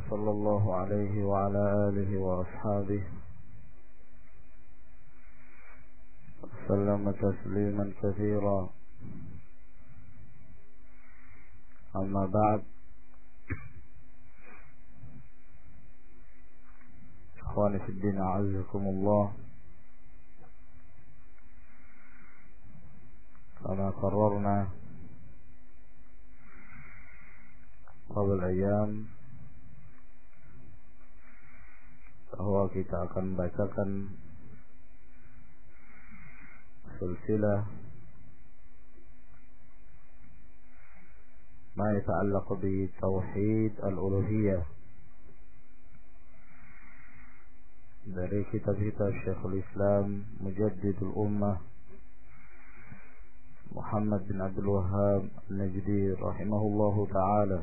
صلى الله عليه وعلى آله وأصحابه وسلم تسليما كثيرا. أما بعد، إخواني في الدين أعزكم الله. كما قررنا قبل أيام bahwa kita akan membacakan silsilah ma yata'allaq bi tauhid al-uluhiyah dari kitab-kitab Syekhul Islam Mujaddidul Ummah Muhammad bin Abdul Wahhab An-Najdi rahimahullahu ta'ala.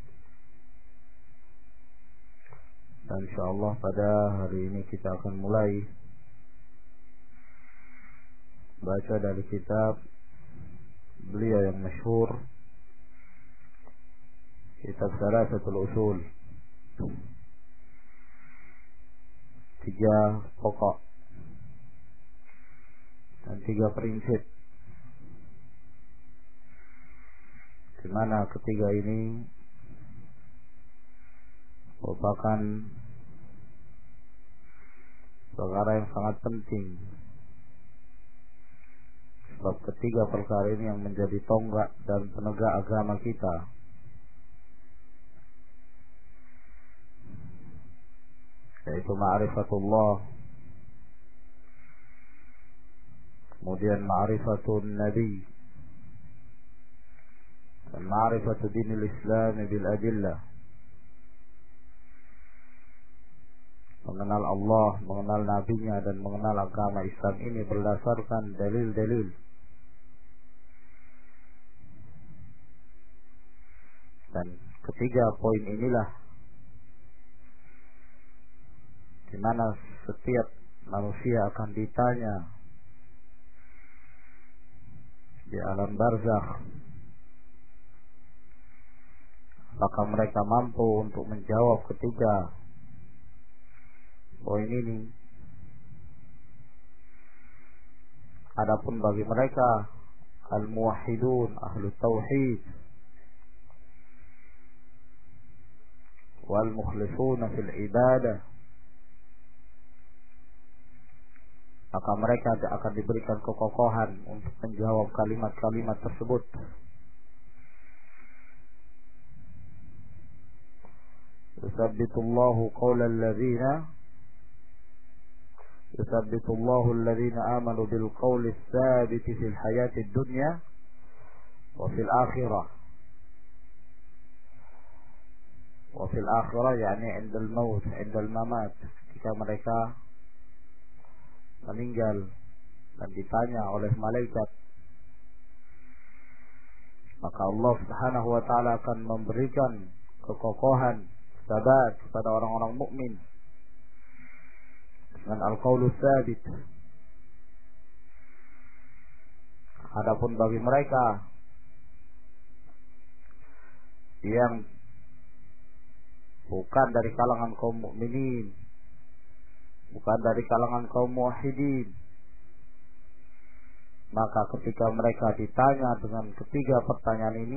Dan insyaallah pada hari ini kita akan mulai baca dari kitab beliau yang masyhur, kitab Salasatul Usul, 3 pokok dan 3 prinsip, di mana ketiga ini merupakan perkara yang sangat penting, sebab ketiga perkara ini yang menjadi tonggak dan penegak agama kita, yaitu ma'rifatullah, kemudian ma'rifatun nabi, dan ma'rifatu dinil Islam bil adillah. Mengenal Allah, mengenal nabinya, dan mengenal agama Islam ini berdasarkan dalil-dalil. Dan ketiga poin inilah di mana setiap manusia akan ditanya di alam barzakh, apakah mereka mampu untuk menjawab ketiga poin ini. Adapun bagi mereka al-muwahhidun, ahlu tauhid, wal mukhlisuna fil ibadah, maka mereka akan diberikan kekokohan untuk menjawab kalimat-kalimat tersebut. Yusabbitullahu qawlal ladzina يثبت الله الذين آمنوا بالقول الثابت في الحياة الدنيا وفي الآخرة يعني عند الموت، عند الممات, ketika mereka meninggal dan ditanya oleh malaikat, maka Allah Subhanahu wa taala akan memberikan kekokohan, sabat kepada orang-orang mukmin dengan al-qaulus tsabit. Adapun bagi mereka yang bukan dari kalangan kaum mukminin, bukan dari kalangan kaum muwahhidin, maka ketika mereka ditanya dengan ketiga pertanyaan ini,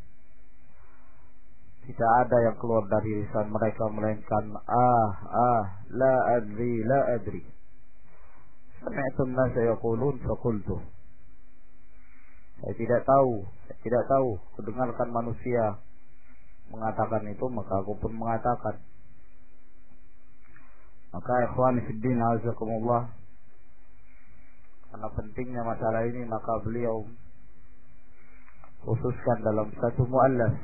tidak ada yang keluar dari lisan mereka melainkan la adri. Sami'tu an-nasa yaqulun faqultu. Saya tidak tahu, kudengarkan manusia mengatakan itu, maka aku pun mengatakan. Maka ikhwan fiddin azakumullah, karena pentingnya masalah ini, maka beliau khususkan dalam satu muallaf.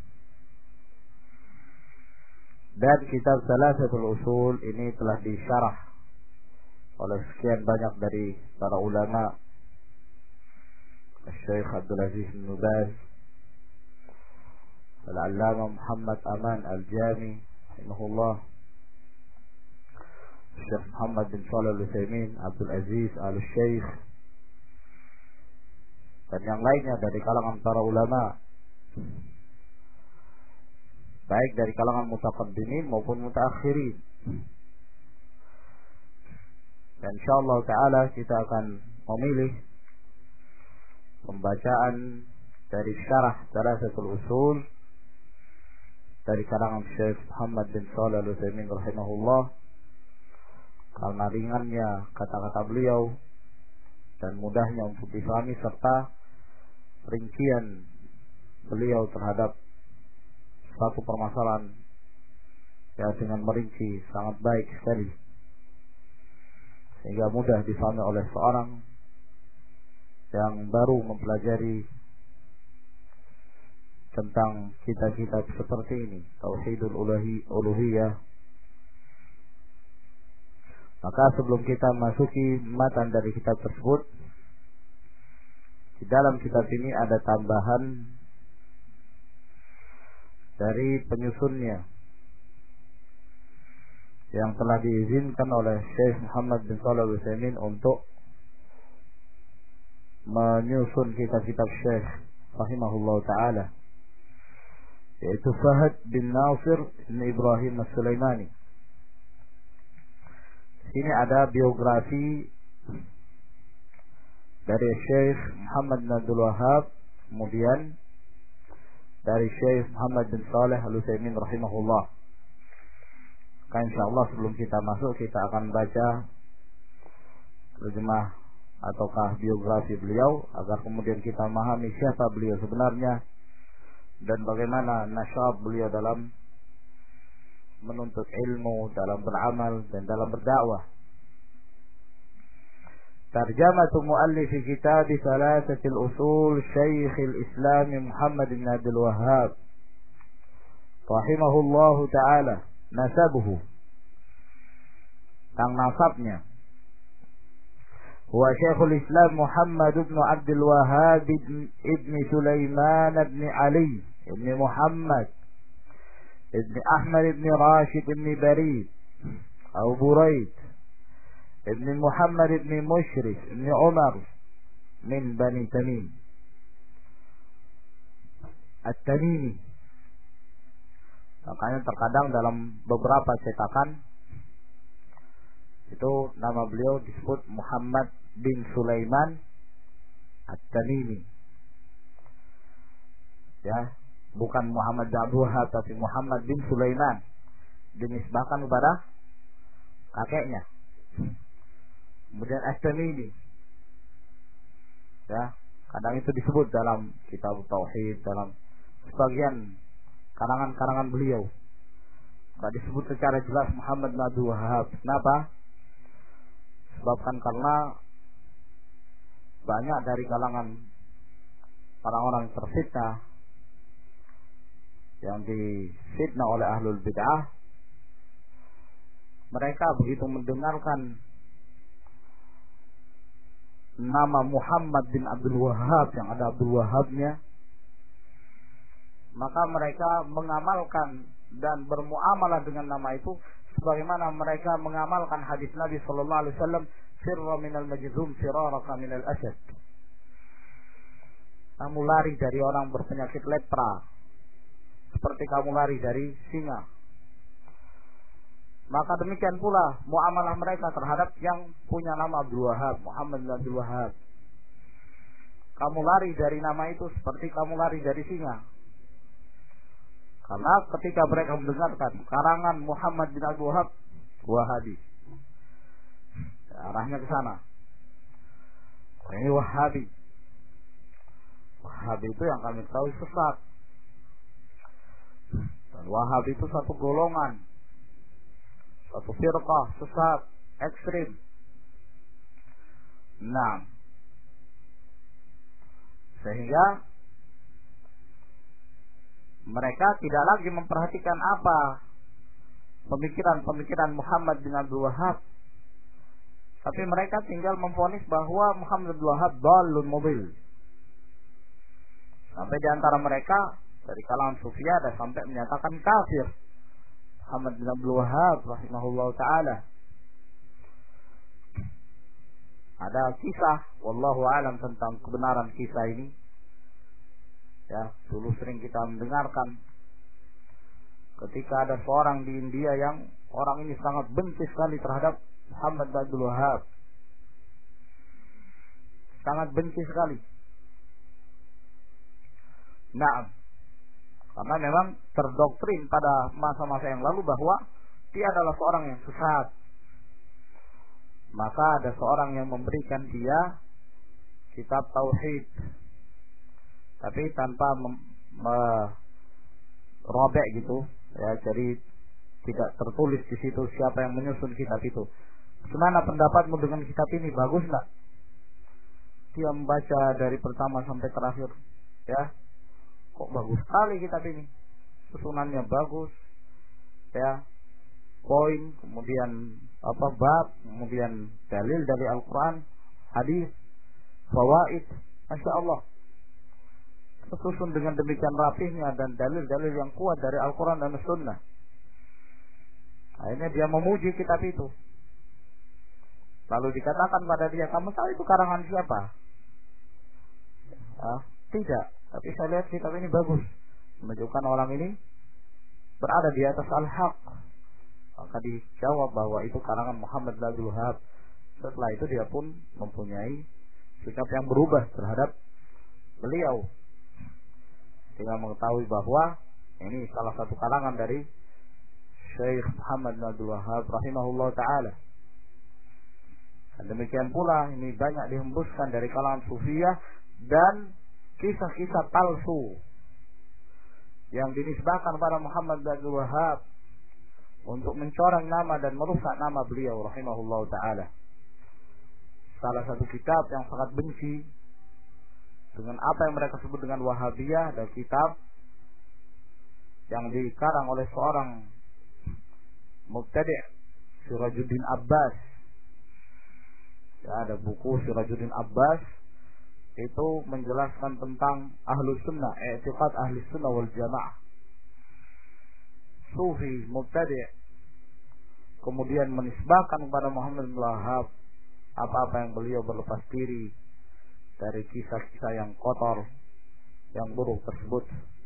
Dan kitab Salasatul Usul ini telah disyarah oleh sekian banyak dari para ulama, Syekh Abdul Aziz bin Baz, Al-Allamah Muhammad Aman Al-Jami rahimahullah, Syekh Muhammad bin Shalih Al-Utsaimin, Abdul Aziz Al-Syekh, dan yang lainnya dari kalangan para ulama. baik dari kalangan mutaqaddimin maupun mutaakhirin. Dan insyaallah taala kita akan memilih pembacaan dari syarah Thalathatul Ushul dari kalangan Syekh Muhammad bin Shalih Al-Utsaimin rahimahullah, karena ringannya kata-kata beliau dan mudahnya untuk difahami serta rincian beliau terhadap satu permasalahan yang dengan merinci sangat baik sekali, sehingga mudah difahami oleh seorang yang baru mempelajari tentang kitab-kitab seperti ini, Tauhidul Uluhiyah. Maka sebelum kita masuki matan dari kitab tersebut, di dalam kitab ini ada tambahan dari penyusunnya yang telah diizinkan oleh Syekh Muhammad bin Shalih Al-Utsaimin untuk menyusun kitab-kitab Syekh rahimahullah ta'ala, yaitu Fahad bin Nasir bin Ibrahim As-Sulaimani. Sini ada biografi dari Syekh Muhammad bin Abdul Wahhab, kemudian dari Syekh Muhammad bin Shalih Al-Utsaimin rahimahullah. Maka insyaallah sebelum kita masuk, kita akan baca terjemah ataukah biografi beliau, agar kemudian kita memahami siapa beliau sebenarnya dan bagaimana nasyab beliau dalam menuntut ilmu, dalam beramal dan dalam berdakwah. Tarjamatu muallif kitab Thalathatul Ushul Syekhul Islam Muhammad bin Abdul Wahhab rahimahullahu taala. Nasabuhu, tang nasabnya, huwa Syekhul Islam Muhammad bin Abdul Wahhab ibn Sulaiman ibn Ali ibn Muhammad ibn Ahmad ibn Rashid ibn Barid atau Buraid ibn Muhammad ibn Mushrif ibn Umar min Bani Tamim At-Tamimi. Makanya terkadang dalam beberapa cetakan itu nama beliau disebut Muhammad bin Sulaiman At-Tamimi, ya, bukan Muhammad bin Abdul Wahhab, tapi Muhammad bin Sulaiman, dinisbahkan kepada kakeknya. Kemudian At-Tamimi, ya, kadang itu disebut dalam kitab Tauhid, dalam sebagian karangan-karangan beliau tidak disebut secara jelas Muhammad bin Abdul Wahhab. Kenapa? Sebabkan karena banyak dari kalangan orang-orang terfitnah yang difitnah oleh ahlul bid'ah, mereka begitu mendengarkan nama Muhammad bin Abdul Wahhab yang ada Abdul Wahhabnya, maka mereka mengamalkan dan bermuamalah dengan nama itu sebagaimana mereka mengamalkan hadis Nabi sallallahu alaihi wasallam, firra minal majzum firaraka minal asad. Kamu lari dari orang berpenyakit lepra seperti kamu lari dari singa. Maka demikian pula muamalah mereka terhadap yang punya nama Abdul Wahhab, Muhammad bin Abdul Wahhab. Kamu lari dari nama itu seperti kamu lari dari singa. Karena ketika mereka mendengarkan karangan Muhammad bin Abdul Wahhab, Wahabi, arahnya ke sana. Ini Wahabi. Wahabi itu yang kami tahu sesat. Dan Wahabi itu satu golongan, satu firqah sesat, ekstrim. Nah, sehingga mereka tidak lagi memperhatikan apa pemikiran-pemikiran Muhammad bin Abdul Wahhab, tapi mereka tinggal memvonis bahwa Muhammad bin Abdul Wahhab dhalun mudil. Sampai di antara mereka dari kalangan sufi ada sampai menyatakan kafir Muhammad bin Abdul Wahhab rahimahullah taala. Ada kisah, wallahu alam, tentang kebenaran kisah ini. Ya, dulu sering kita mendengarkan ketika ada seorang di India yang orang ini sangat benci sekali terhadap Muhammad bin Abdul Wahhab. Sangat benci sekali. Nah, karena memang terdoktrin pada masa-masa yang lalu bahwa dia adalah seorang yang sesat. Maka ada seorang yang memberikan dia kitab tauhid, tapi tanpa merobek gitu, ya, jadi tidak tertulis di situ siapa yang menyusun kitab itu. Gimana pendapatmu dengan kitab ini? Bagus nggak? Dia membaca dari pertama sampai terakhir, ya, kok bagus sekali kitab ini, susunannya bagus, ya, poin, kemudian bab, kemudian dalil dari Al-Quran, hadis, fawaid, masya Allah, tersusun dengan demikian rapihnya dan dalil-dalil yang kuat dari Al-Quran dan Sunnah. Akhirnya dia memuji kitab itu. Lalu dikatakan pada dia, kamu tahu itu karangan siapa? Tidak, tapi saya lihat kitab ini bagus, menunjukkan orang ini berada di atas al-haq. Maka dijawab bahwa itu karangan Muhammad bin Abdul Wahhab. Setelah itu dia pun mempunyai sikap yang berubah terhadap beliau, dengan mengetahui bahwa ini salah satu karangan dari Syekh Muhammad bin Abdul Wahhab rahimahullah ta'ala. Dan demikian pula ini banyak dihembuskan dari kalangan Sufiyah dan kisah-kisah palsu yang dinisbahkan pada Muhammad bin Abdul Wahhab untuk mencoreng nama dan merusak nama beliau rahimahullah ta'ala. Salah satu kitab yang sangat benci dengan apa yang mereka sebut dengan Wahabiyah, dan kitab yang dikarang oleh seorang mubtadi' Sirajuddin Abbas. Ya, ada buku Sirajuddin Abbas itu menjelaskan tentang Ahlus Sunnah, i'tiqad Ahli Sunnah wal Jamaah. Sufi mubtadi' kemudian menisbahkan kepada Muhammad bin Wahhab apa-apa yang beliau berlepas diri dari kisah-kisah yang kotor, yang buruk tersebut.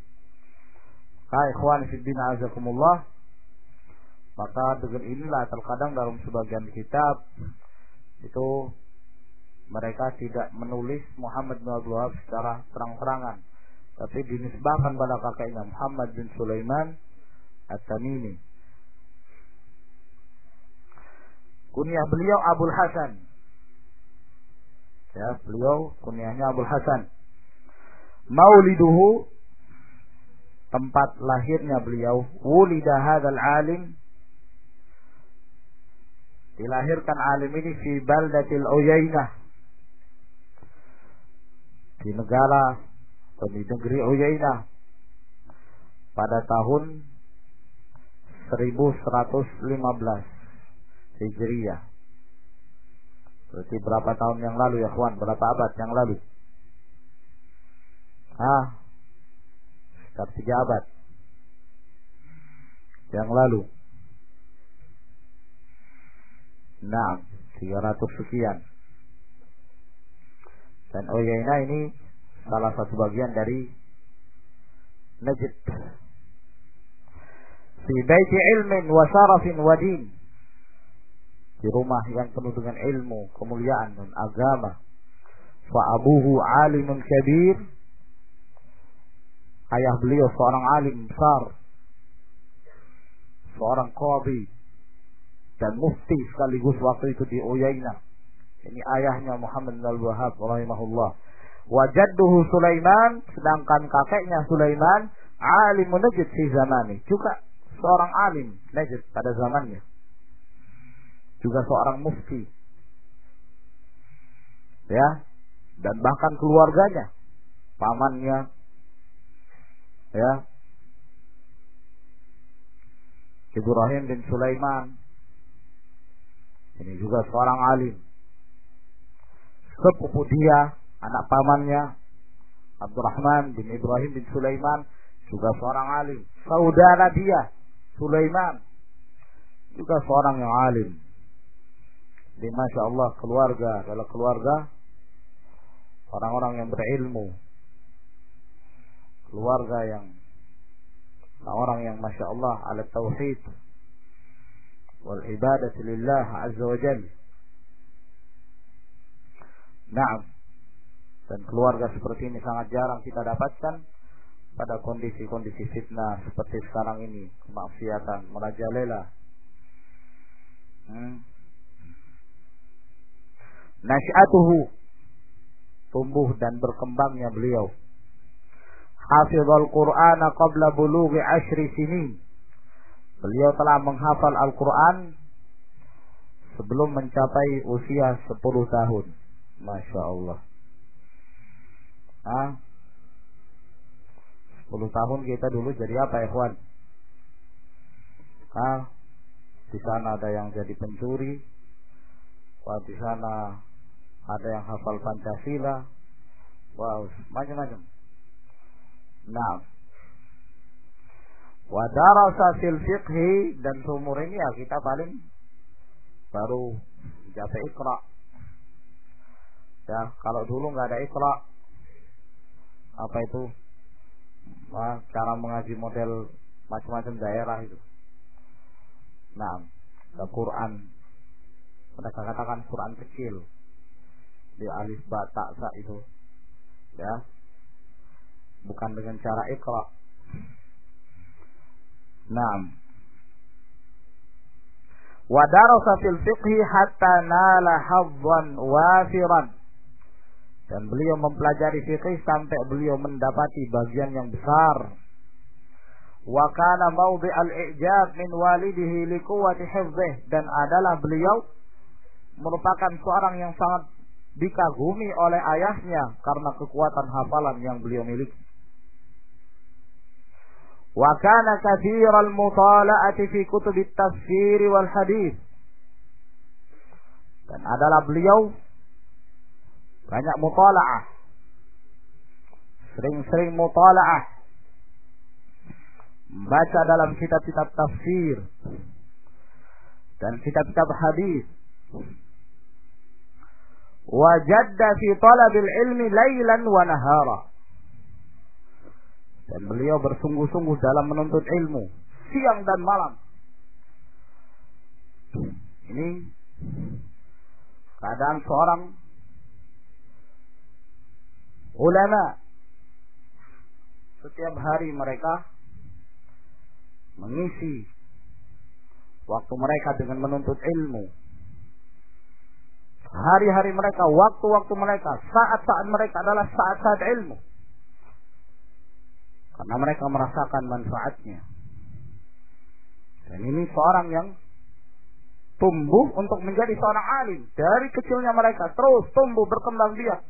Ikhwan fillah azakumullah, maka dengan inilah terkadang dalam sebagian kitab itu mereka tidak menulis Muhammad bin Abdul Wahhab secara terang-terangan, tapi dinisbahkan pada kakeknya Muhammad bin Sulaiman At-Tamimi. Kunyah beliau Abul Hasan. Ya, beliau kunyahnya Abul Hasan. Mauliduhu, tempat lahirnya beliau, wulida hadzal alim, dilahirkan alim ini fi baldatil Uyainah, di negara atau di negeri Uyainah pada tahun 1115 Hijriyah. Berarti berapa tahun yang lalu ya kawan? Berapa abad yang lalu? Sekitar 3 abad yang lalu. Nah, 300 sekian. Dan Uyainah ini salah satu bagian dari Najd. Fi baiti ilmin wa syarafin wa din, di rumah yang penuh dengan ilmu, kemuliaan dan agama. Fa abuhu alimun kabir, ayah beliau seorang alim besar, seorang qadhi dan mufti sekaligus waktu itu di Uyainah. Ini ayahnya Muhammad bin Abdul Wahhab rahimahullah. Wa jadduhu Sulaiman, sedangkan kakeknya Sulaiman alimun Najd fi zamani, juga seorang alim Najd pada zamannya, juga seorang mufti, ya, dan bahkan keluarganya, pamannya, ya, Ibrahim bin Sulaiman, ini juga seorang alim. Sepupu dia, anak pamannya Abdurrahman bin Ibrahim bin Sulaiman, juga seorang alim. Saudara dia Sulaiman juga seorang yang alim. Jadi Masya Allah, keluarga adalah keluarga orang-orang yang berilmu, keluarga yang orang yang Masya Allah ala tauhid wal ibadah lillah azza wa jal. Naam. Dan keluarga seperti ini sangat jarang kita dapatkan pada kondisi-kondisi fitnah seperti sekarang ini, kemaksiatan merajalela. Nasy'atuhu, tumbuh dan berkembangnya beliau. Hafizal Qur'ana qabla bulughi 10 sinin. Beliau telah menghafal Al-Quran sebelum mencapai usia 10 tahun. Masya Allah. 10 tahun kita dulu jadi apa, ikhwan? Di sana ada yang jadi pencuri. Di sana ada yang hafal Pancasila. Wow, macam-macam. Nah, wa darasa fil fiqhi, dan seumur ini ya kita paling baru mencapai Iqra. Ya, kalau dulu nggak ada Iqra, apa itu? Cara mengaji model macam-macam daerah itu. Nah, ada Quran. Mereka katakan Quran kecil di alif ba ta sa itu, ya, bukan dengan cara Iqra. Naam. Wa darasa fil fiqhi hatta nala haddan wafiran. Dan beliau mempelajari fikih sampai beliau mendapati bagian yang besar. Wa kana mawdi' al-i'jab min walidihi li quwwati hifdhihi, dan adalah beliau merupakan seorang yang sangat dikagumi oleh ayahnya karena kekuatan hafalan yang beliau miliki. Wa kana katsiral mutala'ati fi kutubit tafsir wal hadis. Dan adalah beliau banyak mutala'ah, sering-sering mutala'ah, membaca dalam kitab-kitab tafsir dan kitab-kitab hadis. Wajadda fi talabil ilmi lailan wa nahara. Dan beliau bersungguh-sungguh dalam menuntut ilmu siang dan malam. Ini keadaan seorang ulama. Setiap hari mereka mengisi waktu mereka dengan menuntut ilmu. Hari-hari mereka, waktu-waktu mereka, saat-saat mereka adalah saat-saat ilmu. Karena mereka merasakan manfaatnya. Dan ini seorang yang tumbuh untuk menjadi seorang alim. Dari kecilnya mereka terus tumbuh berkembang biak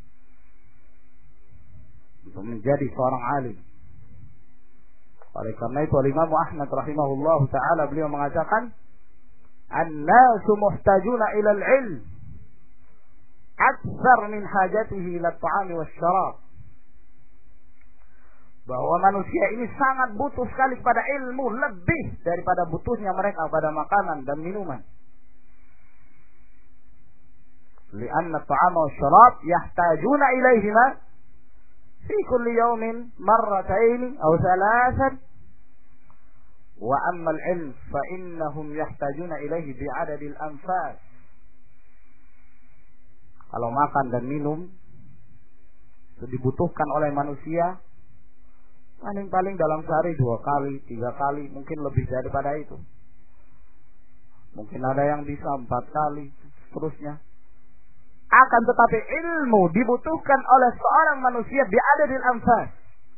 untuk menjadi seorang alim. Oleh karena itu Imam Ahmad rahimahullah ta'ala beliau mengatakan, "An-nasu muhtajuna ila al-ilm akthar min hajatihi ila at-ta'ami wasyarab." Bahwa manusia ini sangat butuh sekali pada ilmu, lebih daripada butuhnya mereka pada makanan dan minuman. Lianna at-ta'ama wasyarab yahtajuna ilaihima fi kulli yawmin marratayn aw thalathan, wa amma al-ilm fa innahum yahtajuna ilaihi bi'adadil anfas. Kalau makan dan minum itu dibutuhkan oleh manusia paling-paling dalam sehari 2 kali, 3 kali, mungkin lebih daripada itu. Mungkin ada yang bisa 4 kali, seterusnya. Akan tetapi ilmu dibutuhkan oleh seorang manusia bi'adadil anfas,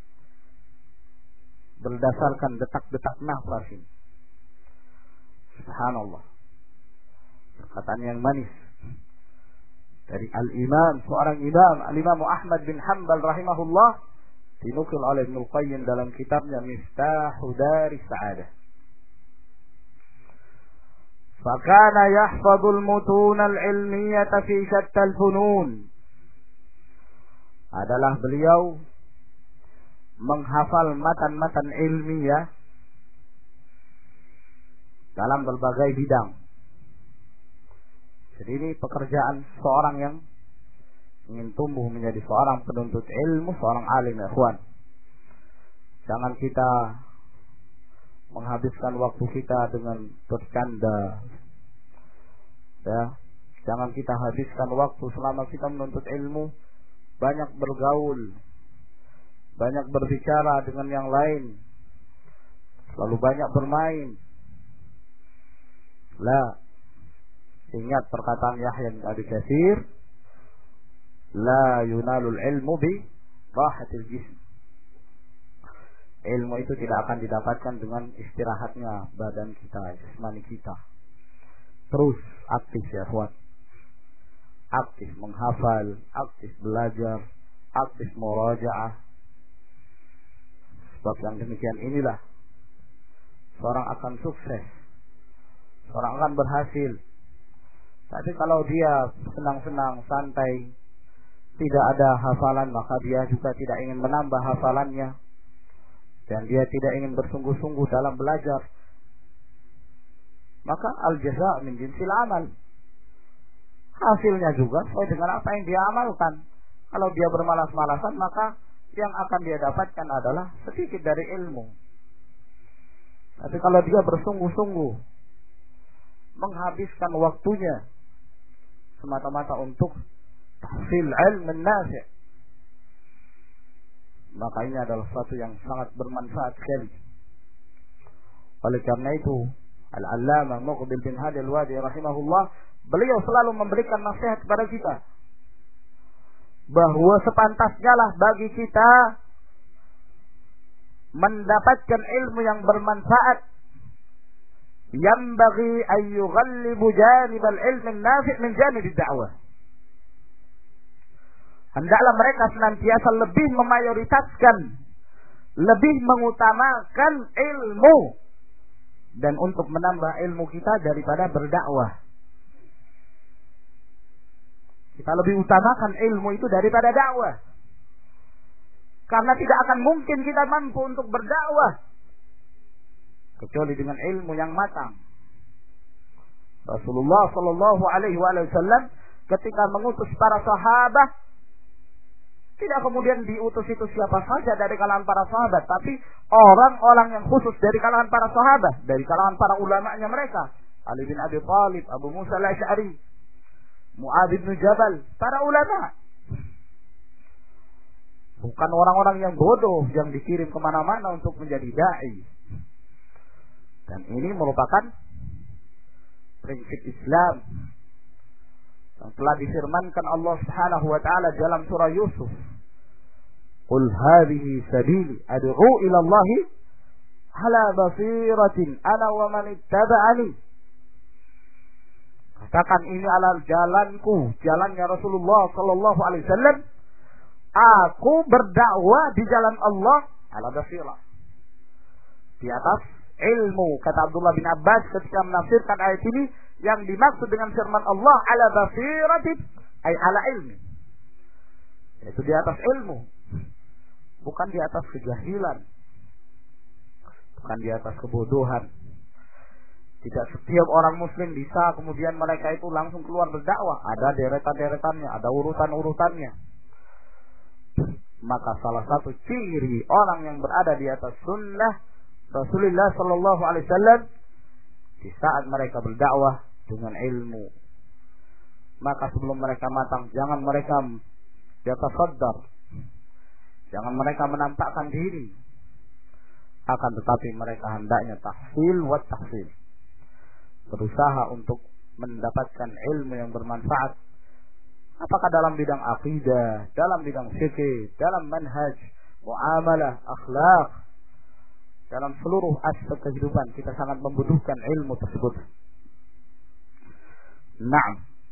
berdasarkan detak-detak nafas ini. Subhanallah. Perkataan yang manis dari al-imam, seorang imam, al-imam Ahmad bin Hanbal rahimahullah, dinukil oleh Ibnu Qayyim dalam kitabnya Miftahu Daris Sa'adah. Fakana yahfadul mutun al-ilmiyata fi syattal funun. Adalah beliau menghafal matan-matan ilmiah dalam berbagai bidang. Jadi ini pekerjaan seorang yang ingin tumbuh menjadi seorang penuntut ilmu, seorang alim, ya ikhwan. Jangan kita menghabiskan waktu kita dengan bercanda. Ya, jangan kita habiskan waktu selama kita menuntut ilmu banyak bergaul, banyak berbicara dengan yang lain, selalu banyak bermain. La, ingat perkataan Yahya bin Abi Katsir, la yunalul ilmu bi rahatil jism. Ilmu itu tidak akan didapatkan dengan istirahatnya badan kita, jasmani kita. Terus aktif ya kawan. Aktif menghafal, aktif belajar, aktif murajaah. Sebab yang demikian inilah seorang akan sukses, seorang akan berhasil. Tapi kalau dia senang-senang, santai, tidak ada hafalan, maka dia juga tidak ingin menambah hafalannya, dan dia tidak ingin bersungguh-sungguh dalam belajar, maka al-jaza' min jinsil amal. Hasilnya juga sesuai dengan apa yang dia amalkan. Kalau dia bermalas-malasan, maka yang akan dia dapatkan adalah sedikit dari ilmu. Tapi kalau dia bersungguh-sungguh menghabiskan waktunya semata-mata untuk tahsil ilmu nafi', maka ini adalah sesuatu yang sangat bermanfaat sekali. Oleh karena itu, Al-Allamah Muqbil bin Hadi Al-Wadi rahimahullah, beliau selalu memberikan nasihat kepada kita bahwa sepantasnya lah bagi kita mendapatkan ilmu yang bermanfaat. Yanbaghi an yughallibu janib al-ilm an-nafi' min janib ad-da'wah. Hendaklah mereka senantiasa lebih memayoritaskan, lebih mengutamakan ilmu, dan untuk menambah ilmu kita daripada berdakwah. Kita lebih utamakan ilmu itu daripada dakwah. Karena tidak akan mungkin kita mampu untuk berdakwah kecuali dengan ilmu yang matang. Rasulullah sallallahu alaihi wasallam ketika mengutus para sahabat, tidak kemudian diutus itu siapa saja dari kalangan para sahabat, tapi orang-orang yang khusus dari kalangan para sahabat, dari kalangan para ulama'nya mereka. Ali bin Abi Thalib, Abu Musa al-Asy'ari, Mu'adz bin Jabal, para ulama. Bukan orang-orang yang bodoh yang dikirim kemana-mana untuk menjadi da'i. Dan ini merupakan prinsip Islam yang telah difirmankan Allah Subhanahu wa taala dalam surah Yusuf. Qul hadhihi sabili ad'u ila Allah ala basiratin ana wa man ittaba'ani. Katakan ini adalah jalanku, jalannya Rasulullah sallallahu alaihi wasallam. Aku berdakwah di jalan Allah ala basirah, di atas ilmu. Kata Abdullah bin Abbas ketika menafsirkan ayat ini, yang dimaksud dengan firman Allah ala basiratin ay ala ilmi, yaitu di atas ilmu, bukan di atas kejahilan, bukan di atas kebodohan. Tidak setiap orang muslim bisa kemudian mereka itu langsung keluar berdakwah. Ada deretan-deretannya, ada urutan-urutannya. Maka salah satu ciri orang yang berada di atas sunnah Rasulullah sallallahu alaihi wasallam di saat mereka berdakwah dengan ilmu. Maka sebelum mereka matang, jangan mereka yatasaddar, jangan mereka menampakkan diri, akan tetapi mereka hendaknya tahsil wa tahsil, berusaha untuk mendapatkan ilmu yang bermanfaat, apakah dalam bidang akidah, dalam bidang fikih, dalam manhaj, muamalah, akhlak, dalam seluruh aspek kehidupan kita sangat membutuhkan ilmu tersebut. Naam.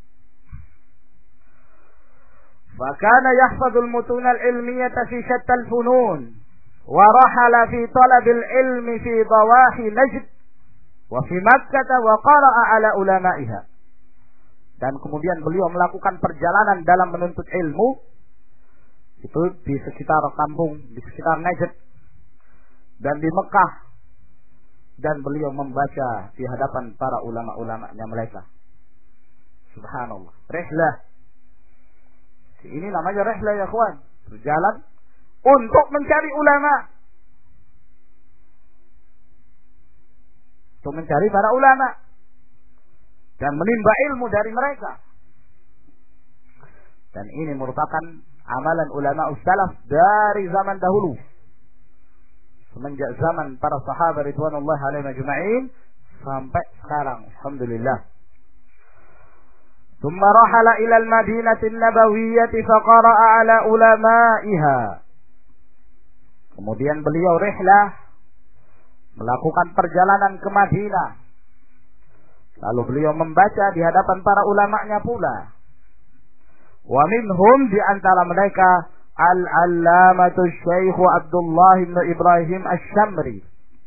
Fakana yahfadul mutun al-ilmiyah fi shatta al-funun wa rahala fi talab al-ilmi fi dawahi Najd wa fi Makkah wa qara'a ala ulama'iha. Dan kemudian beliau melakukan perjalanan dalam menuntut ilmu itu di sekitar kampung, di sekitar Najd dan di Mekah, dan beliau membaca di hadapan para ulama-ulamanya mereka. Subhanallah. Rihlah. Ini namanya rihlah ya kawan. Berjalan untuk mencari ulama. untuk mencari para ulama dan menimba ilmu dari mereka. Dan ini merupakan amalan ulama salaf dari zaman dahulu, semenjak zaman para sahabat ridwanullah alaihim ajma'in sampai sekarang, alhamdulillah. ثم رحل إلى المدينة النبوية فقرأ على علمائها. Kemudian beliau rihlah, melakukan perjalanan ke Madinah. Lalu beliau membaca di hadapan para ulamanya pula. Wa minhum, di antara mereka Al-Allamatu Syekh Abdullah bin Ibrahim Asy-Syamri.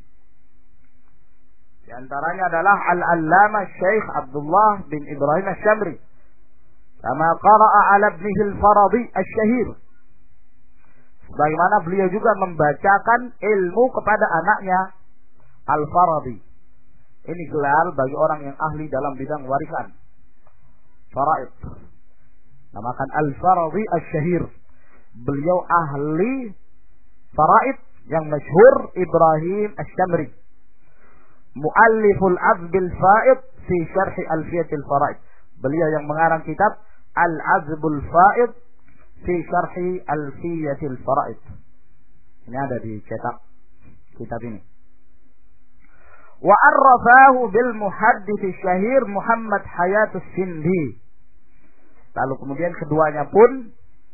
Di antaranya adalah Al-Allamah Syekh Abdullah bin Ibrahim Asy-Syamri. Kama qara'a 'ala ibnihi al-Faradi asy-Syahir. Sebagaimana beliau juga membacakan ilmu kepada anaknya Al-Faradi. Ini gelar bagi orang yang ahli dalam bidang warisan faraid. Namakan Al-Faradi asy-Syahir. Beliau ahli faraid yang masyhur, Ibrahim Asy-Syamri. Mualliful Azbil Faid fi Syarh Alfiyatil Faraid. Beliau yang mengarang kitab Al-Azbul Faid fi Syarh Alfiyatil Faraid. Ini ada di cetak kitab ini. Wa arrafahu bil muhaddits syahir Muhammad Hayatus Sindi. Lalu kemudian keduanya pun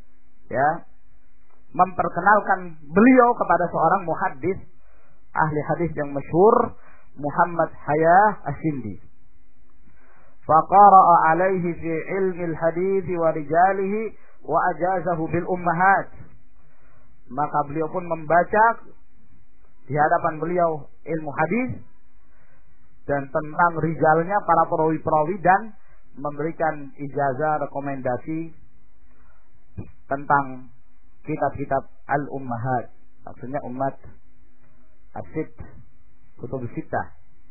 memperkenalkan beliau kepada seorang muhaddis ahli hadis yang masyhur, Muhammad Hayah As-Sindi. Faqara'a alaihi fi ilmi al-hadits wa rijalihi wa ajazahu bil ummahat. Maka beliau pun membaca di hadapan beliau ilmu hadis dan tentang rijalnya, para perawi-perawi, dan memberikan ijazah rekomendasi tentang kitab-kitab al-ummahat. Maksudnya ummat as-sitt, kutub sittah.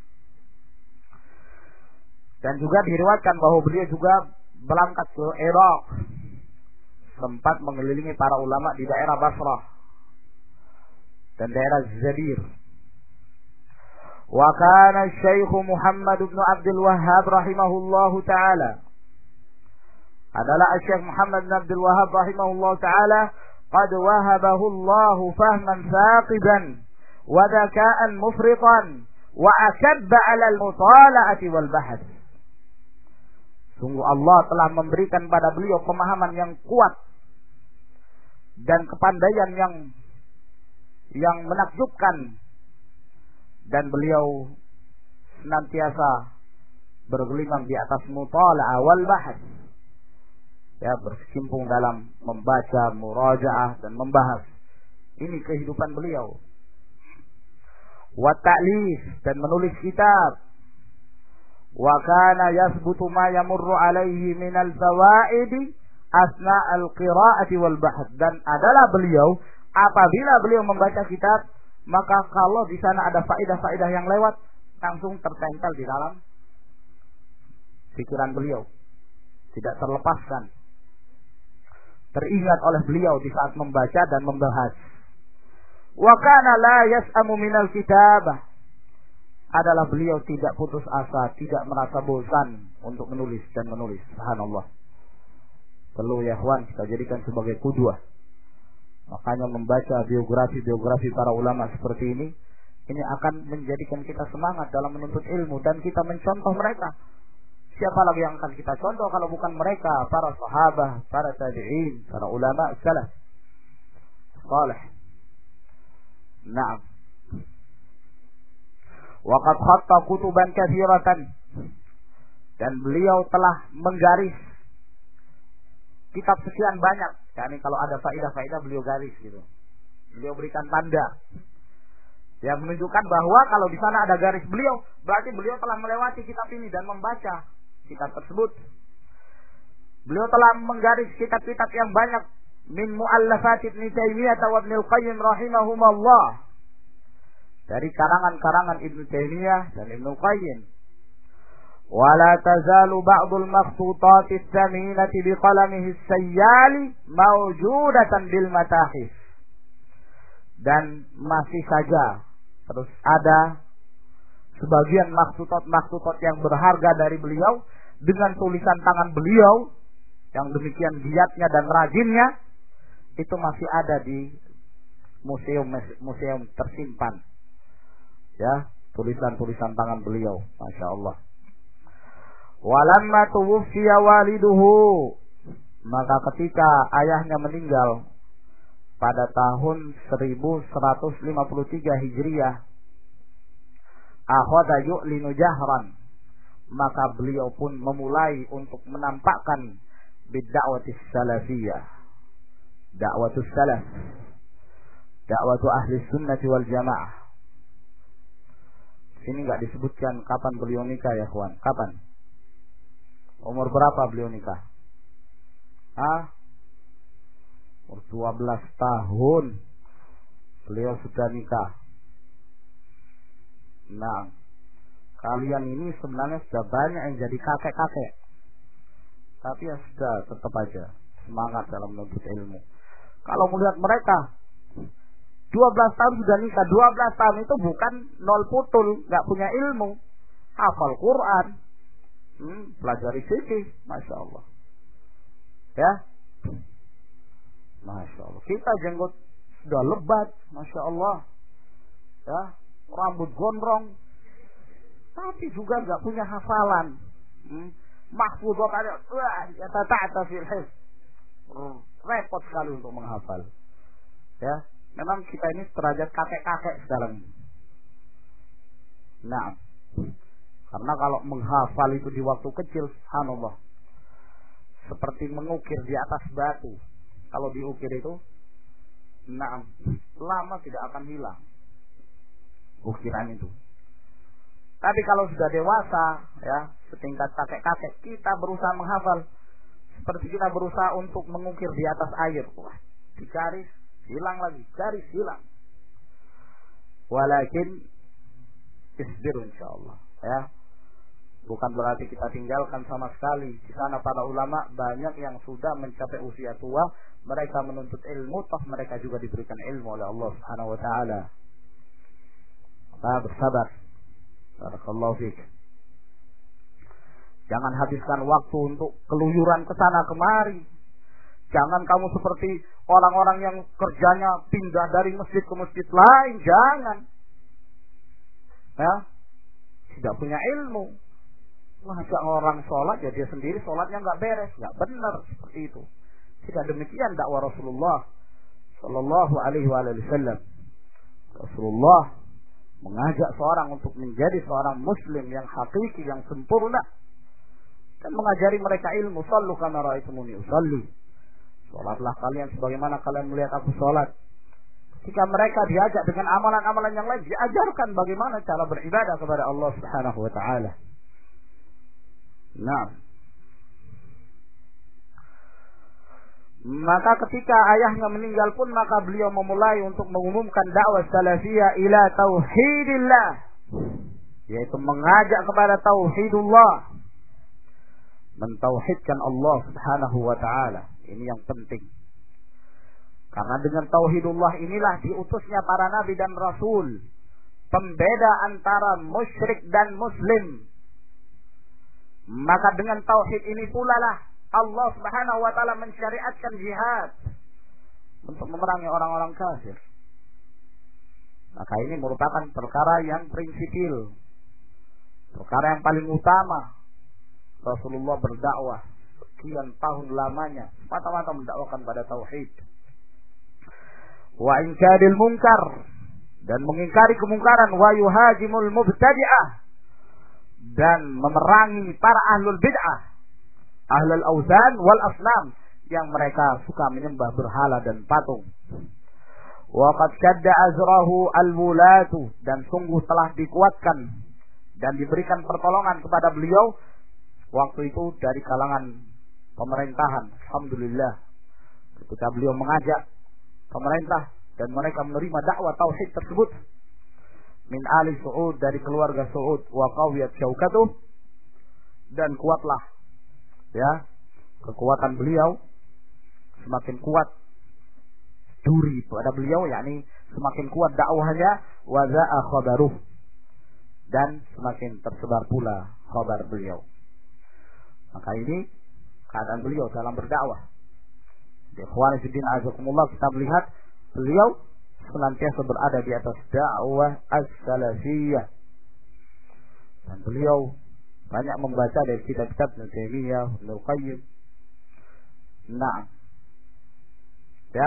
Dan juga diriwayatkan bahwa beliau juga berangkat ke Irak, sempat mengelilingi para ulama di daerah Basrah dan daerah Zadir. Wa kana Syekh Muhammad bin Abdul Wahhab rahimahullahu taala, adalah Syekh Muhammad bin Abdul Wahhab rahimahullahu taala, qad wahabahu Allah fahman saqiban wa dzaka'an mufritan wa akabba 'ala al-mutala'ati wal bahth. Sungguh Allah telah memberikan pada beliau pemahaman yang kuat dan kepandaian yang menakjubkan, dan beliau senantiasa bergelimang di atas mutala'ah wal bahth, berkecimpung dalam membaca, murajaah, dan membahas. Ini kehidupan beliau. Wa ta'lif, dan menulis kitab. Wa kana yasbutu ma yamurru alaihi minal fawaidi asna al-qira'ati wal bahth. Dan adalah beliau, apabila beliau membaca kitab, maka kalau di sana ada faedah-faedah yang lewat, langsung tertempel di dalam pikiran beliau, tidak terlepaskan, teringat oleh beliau di saat membaca dan membahas. Wa kana la yas'amu minal kitabah, adalah beliau tidak putus asa, tidak merasa bosan untuk menulis dan menulis. Subhanallah. Perlu ya ikhwan kita jadikan sebagai qudwah. Makanya membaca biografi para ulama seperti ini akan menjadikan kita semangat dalam menuntut ilmu, dan kita mencontoh mereka. Siapa lagi yang akan kita contoh kalau bukan mereka, para sahabat, para tabi'in, para ulama salaf salih. Naam. Wa qad khatta kutuban katsiratan, dan beliau telah menggaris kitab sekian banyak. Yani kalau ada faedah-faedah beliau garis gitu. Beliau berikan tanda yang menunjukkan bahwa kalau di sana ada garis beliau, berarti beliau telah melewati kitab ini dan membaca kitab tersebut. Beliau telah menggaris kitab-kitab yang banyak, min muallafat Ibnu Taimiyah wa Ibnu Qayyim rahimahumullah, dari karangan-karangan Ibnu Taimiyah dan Ibnu Qayyim. ولا تزال بعض المخطوطات الثمينة بقلمه السيال موجودة بالمتاحف. Dan masih saja terus ada sebagian maktutot yang berharga dari beliau dengan tulisan tangan beliau yang demikian giatnya dan rajinnya, itu masih ada di museum tersimpan. Ya, tulisan-tulisan tangan beliau, Masya Allah. Walamma tuwfiya waliduhu, maka ketika ayahnya meninggal pada tahun 1153 Hijriah, akhadha yu'linu jahran, maka beliau pun memulai untuk menampakkan bid'awatis salafiyah, da'watus salaf, da'watu ahli sunnati wal jamaah. Sini enggak disebutkan kapan beliau nikah ya kawan. Kapan? Umur berapa beliau nikah? Umur 12 tahun beliau sudah nikah. Nah, kalian ini sebenarnya sudah banyak yang jadi kakek-kakek, tapi ya sudah, tetap aja semangat dalam menuntut ilmu. Kalau melihat mereka 12 tahun sudah nikah, 12 tahun itu bukan nol putul, gak punya ilmu, hafal Quran, pelajari fikih, Masya Allah. Ya, Masya Allah. Kita jenggot sudah lebat, Masya Allah. Ya, rambut gondrong, tapi juga nggak punya hafalan. Mahfudhah ada, ta'ata fil hifz. Repot sekali untuk menghafal. Ya, memang kita ini derajat kakek-kakek sekarang ini. Nah, karena kalau menghafal itu di waktu kecil, subhanallah, seperti mengukir di atas batu. Kalau diukir itu, nah, lama tidak akan hilang ukiran itu. Tapi kalau sudah dewasa, ya, setingkat kakek-kakek, kita berusaha menghafal seperti kita berusaha untuk mengukir di atas air. Wah, di garis hilang lagi, garis hilang. Walakin isbir insyaallah, ya. Bukan berarti kita tinggalkan sama sekali. Di sana para ulama banyak yang sudah mencapai usia tua, mereka menuntut ilmu, toh mereka juga diberikan ilmu oleh Allah Subhanahu wa taala. Bersabar. Barakallahu fiik. Jangan habiskan waktu untuk keluyuran ke sana kemari. Jangan kamu seperti orang-orang yang kerjanya pindah dari masjid ke masjid lain, jangan. Ya, tidak punya ilmu. Masa orang sholat ya dia sendiri sholatnya nggak beres, nggak benar, seperti itu. Tidak demikian dakwah Rasulullah Sallallahu Alaihi Wasallam. Rasulullah mengajak seorang untuk menjadi seorang Muslim yang hakiki, yang sempurna, dan mengajari mereka ilmu. Sallu kama ra'aitumuni usalli. Sholatlah kalian sebagaimana kalian melihat aku sholat. Jika mereka diajak dengan amalan-amalan yang lain, diajarkan bagaimana cara beribadah kepada Allah Subhanahu Wa Taala. Nah, maka ketika ayahnya meninggal pun, maka beliau memulai untuk mengumumkan dakwah salafiyah ila tauhidillah, yaitu mengajak kepada tauhidullah, mentauhidkan Allah Subhanahu wa taala. Ini yang penting. Karena dengan tauhidullah inilah diutusnya para nabi dan rasul, pembeda antara musyrik dan muslim. Maka dengan tauhid ini pula lah Allah Subhanahu wa taala mensyariatkan jihad untuk memerangi orang-orang kafir. Maka ini merupakan perkara yang prinsipil, perkara yang paling utama. Rasulullah berdakwah sekian tahun lamanya, mata-mata mendakwakan pada tauhid. Wa inkadil munkar, dan mengingkari kemungkaran, wa yuhajimul mubtadi'ah, dan memerangi para ahlul bid'ah, ahlul auzan wal asnam, yang mereka suka menyembah berhala dan patung. Wa qad kadda azrahu al-wulatu, dan sungguh telah dikuatkan dan diberikan pertolongan kepada beliau waktu itu dari kalangan pemerintahan. Alhamdulillah, ketika beliau mengajak pemerintah dan mereka menerima dakwah tauhid tersebut, min ali Su'ud, dari keluarga Su'ud, wa qawiyat syaukatuh, dan kuatlah ya kekuatan beliau, semakin kuat duri pada beliau, yakni semakin kuat dakwahnya, wa za'a khabaruh, dan semakin tersebar pula khabar beliau. Maka ini keadaan beliau dalam berdakwah. Ikhwan fillah azakumullah, kita melihat beliau senantiasa berada di atas dakwah as-salafiyah. Dan beliau banyak membaca dari kitab-kitab Ibnu Taimiyah, Ibnu Qayyim. Nah, ya,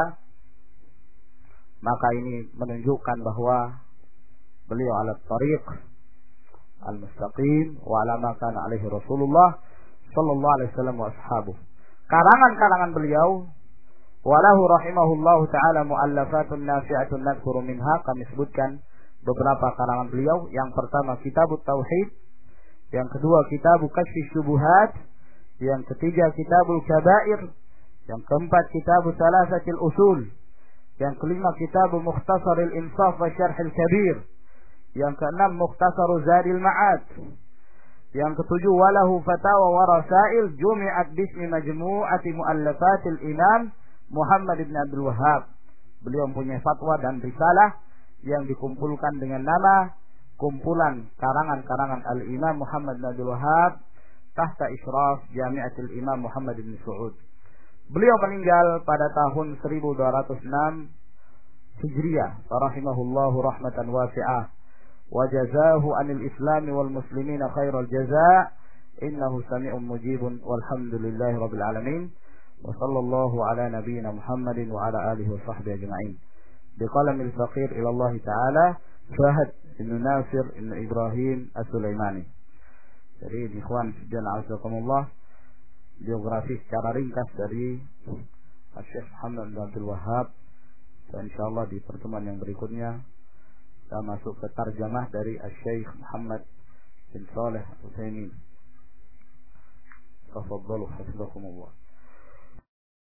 maka ini menunjukkan bahwa beliau ala tariq al-mustaqim wa ala ma kana alaihi Rasulullah sallallahu alaihi wasallam wa ashabuh. Karangan-karangan beliau, walahu rahimahullahu taala muallafatun nafi'atun nadhkuru minha, kami sebutkan beberapa karangan beliau. Yang pertama Kitabut Tauhid, yang kedua Kitabul Kashfis Syubuhat, yang ketiga Kitabul Kabair, yang keempat Kitabul Salasatil Usul, yang kelima Kitabul Mukhtasaril Insaf wa Syarhil Kabir, yang keenam Mukhtasarul Zadil Ma'ad, yang ketujuh walahu Fatawa wa Rasail jumi'at bismi majmu'ati muallafatil Imam Muhammad ibn Abdul Wahhab. Beliau mempunyai fatwa dan risalah yang dikumpulkan dengan nama kumpulan karangan-karangan Al-Imam Muhammad bin Abdul Wahhab tahta isyraf Jami'atul Imam Muhammad bin Saud. Beliau meninggal pada tahun 1206 Hijriah, rahimahullahu rahmatan wasi'ah, wa jazahu anil islami wal muslimina khairal jazaa, innahu sami'un mujibun, walhamdulillahi rabbil alamin, wa sallallahu ala nabiyyina Muhammadin wa ala alihi wa sahbihi ajma'in. Biqalamil faqir ila Allah ta'ala Fahad ibn Nasir ibn Ibrahim As-Sulaimani. Jadi ikhwan fillah azakumullah, biografi secara ringkas dari Syekh Muhammad bin Abdul Wahhab. Dan insyaallah di pertemuan yang berikutnya kita masuk ke tarjamah dari Syekh Muhammad bin Shalih Al-Utsaimin. Tafadhalu hafizakumullah.